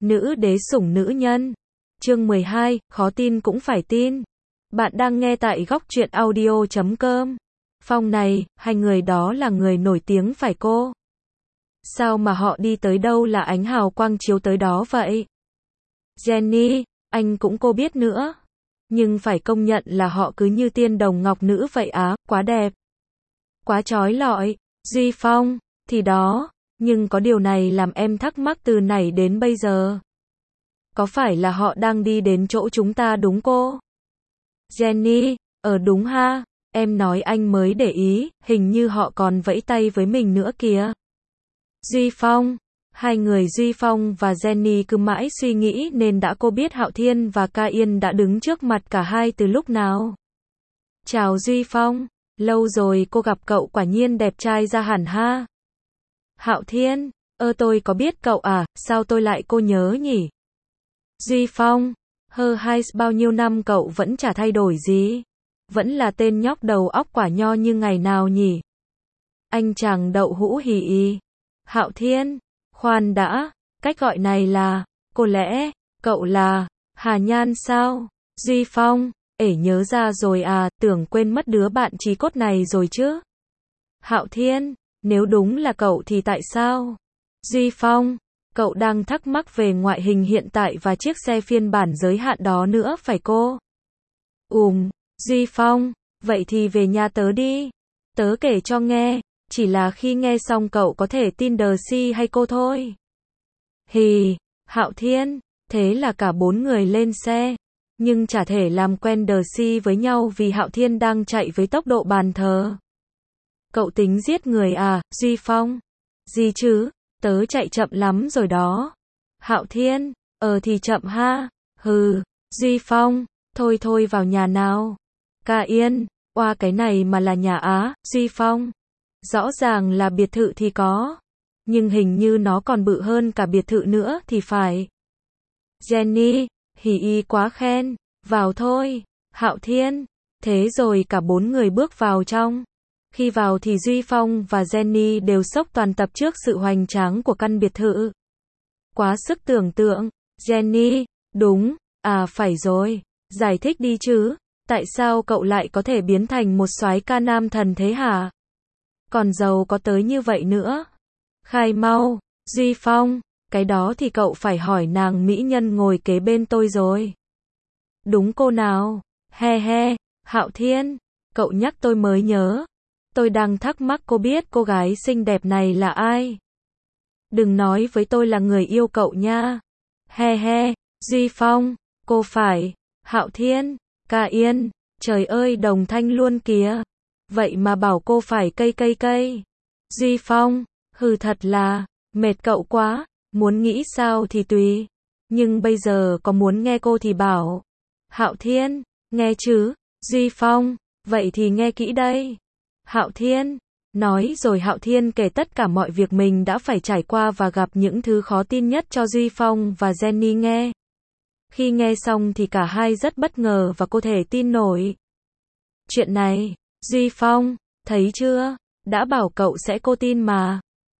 Nữ đế sủng nữ nhân. Chương 12, khó tin cũng phải tin. Bạn đang nghe tại góc truyện audio.com. Phong này, hai người đó là người nổi tiếng phải cô? Sao mà họ đi tới đâu là ánh hào quang chiếu tới đó vậy? Jenny, anh cũng cô biết nữa. Nhưng phải công nhận là họ cứ như tiên đồng ngọc nữ vậy á, quá đẹp. Quá chói lọi. Duy Phong, thì đó, nhưng có điều này làm em thắc mắc từ nãy đến bây giờ. Có phải là họ đang đi đến chỗ chúng ta đúng cô? Jenny, đúng ha, em nói anh mới để ý, hình như họ còn vẫy tay với mình nữa kìa. Duy Phong, hai người Duy Phong và Jenny cứ mãi suy nghĩ nên đã cô biết Hạo Thiên và Ca Yên đã đứng trước mặt cả hai từ lúc nào. Chào Duy Phong, lâu rồi cô gặp cậu quả nhiên đẹp trai ra hẳn ha. Hạo Thiên, tôi có biết cậu à, sao tôi lại cô nhớ nhỉ? Duy Phong, hai bao nhiêu năm cậu vẫn chả thay đổi gì. Vẫn là tên nhóc đầu óc quả nho như ngày nào nhỉ? Anh chàng đậu hũ hì y. Hạo Thiên, khoan đã, cách gọi này là, có lẽ, cậu là, Hà Nhan sao? Duy Phong, nhớ ra rồi à, tưởng quên mất đứa bạn chí cốt này rồi chứ. Hạo Thiên, nếu đúng là cậu thì tại sao? Duy Phong, cậu đang thắc mắc về ngoại hình hiện tại và chiếc xe phiên bản giới hạn đó nữa phải cô? Duy Phong, vậy thì về nhà tớ đi. Tớ kể cho nghe, chỉ là khi nghe xong cậu có thể tin đờ si hay cô thôi. Hì, Hạo Thiên, thế là cả bốn người lên xe, nhưng chả thể làm quen đờ si với nhau vì Hạo Thiên đang chạy với tốc độ bàn thờ. Cậu tính giết người à, Duy Phong? Gì chứ, tớ chạy chậm lắm rồi đó. Hạo Thiên, thì chậm ha. Duy Phong, thôi vào nhà nào. Ca Yên, oa cái này mà là nhà á, Duy Phong. Rõ ràng là biệt thự thì có. Nhưng hình như nó còn bự hơn cả biệt thự nữa thì phải. Jenny, hỉ y quá khen, vào thôi. Hạo Thiên, thế rồi cả bốn người bước vào trong. Khi vào thì Duy Phong và Jenny đều sốc toàn tập trước sự hoành tráng của căn biệt thự. Quá sức tưởng tượng. Jenny, đúng, phải rồi, giải thích đi chứ, tại sao cậu lại có thể biến thành một soái ca nam thần thế hả? Còn giàu có tới như vậy nữa. Khai mau, Duy Phong, cái đó thì cậu phải hỏi nàng mỹ nhân ngồi kế bên tôi rồi. Đúng cô nào? He, Hạo Thiên, cậu nhắc tôi mới nhớ. Tôi đang thắc mắc cô biết cô gái xinh đẹp này là ai? Đừng nói với tôi là người yêu cậu nha. He, Duy Phong, cô phải. Hạo Thiên, Ca Yên, trời ơi đồng thanh luôn kìa. Vậy mà bảo cô phải cây. Duy Phong, thật là, mệt cậu quá, muốn nghĩ sao thì tùy. Nhưng bây giờ có muốn nghe cô thì bảo. Hạo Thiên, nghe chứ, Duy Phong, vậy thì nghe kỹ đây. Hạo Thiên, nói rồi Hạo Thiên kể tất cả mọi việc mình đã phải trải qua và gặp những thứ khó tin nhất cho Duy Phong và Jenny nghe. Khi nghe xong thì cả hai rất bất ngờ và cô thể tin nổi. Chuyện này, Duy Phong, thấy chưa, đã bảo cậu sẽ cô tin mà.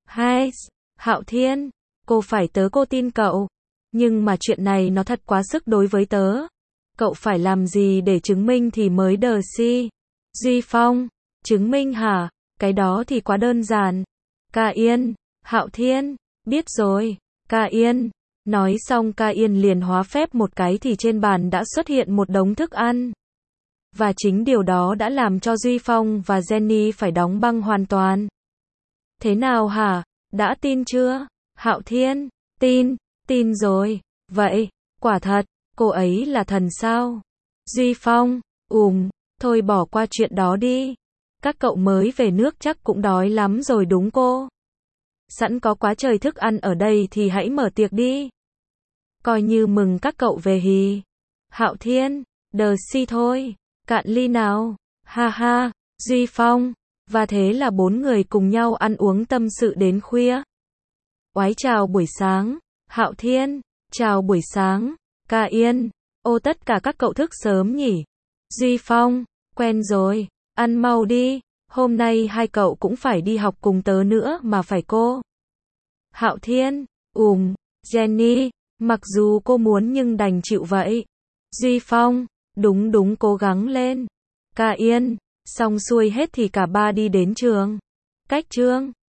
Hạo Thiên, cô phải tớ cô tin cậu. Nhưng mà chuyện này nó thật quá sức đối với tớ. Cậu phải làm gì để chứng minh thì mới đờ si. Duy Phong, chứng minh hả? Cái đó thì quá đơn giản. Ca Yên, Hạo Thiên, biết rồi. Ca Yên, nói xong Ca Yên liền hóa phép một cái thì trên bàn đã xuất hiện một đống thức ăn. Và chính điều đó đã làm cho Duy Phong và Jenny phải đóng băng hoàn toàn. Thế nào hả? Đã tin chưa? Hạo Thiên, tin rồi. Vậy, quả thật, cô ấy là thần sao? Duy Phong, thôi bỏ qua chuyện đó đi. Các cậu mới về nước chắc cũng đói lắm rồi đúng cô? Sẵn có quá trời thức ăn ở đây thì hãy mở tiệc đi. Coi như mừng các cậu về hì. Hạo Thiên, đờ si thôi. Cạn ly nào. Ha, Duy Phong. Và thế là bốn người cùng nhau ăn uống tâm sự đến khuya. Oái chào buổi sáng. Hạo Thiên, chào buổi sáng. Ca Yên, tất cả các cậu thức sớm nhỉ? Duy Phong, quen rồi, ăn mau đi, hôm nay hai cậu cũng phải đi học cùng tớ nữa mà phải cô. Hạo Thiên, Jenny, Mặc dù cô muốn nhưng đành chịu vậy. Duy Phong, đúng đúng cố gắng lên. Ca Yên, xong xuôi hết thì cả ba đi đến trường. Cách trường.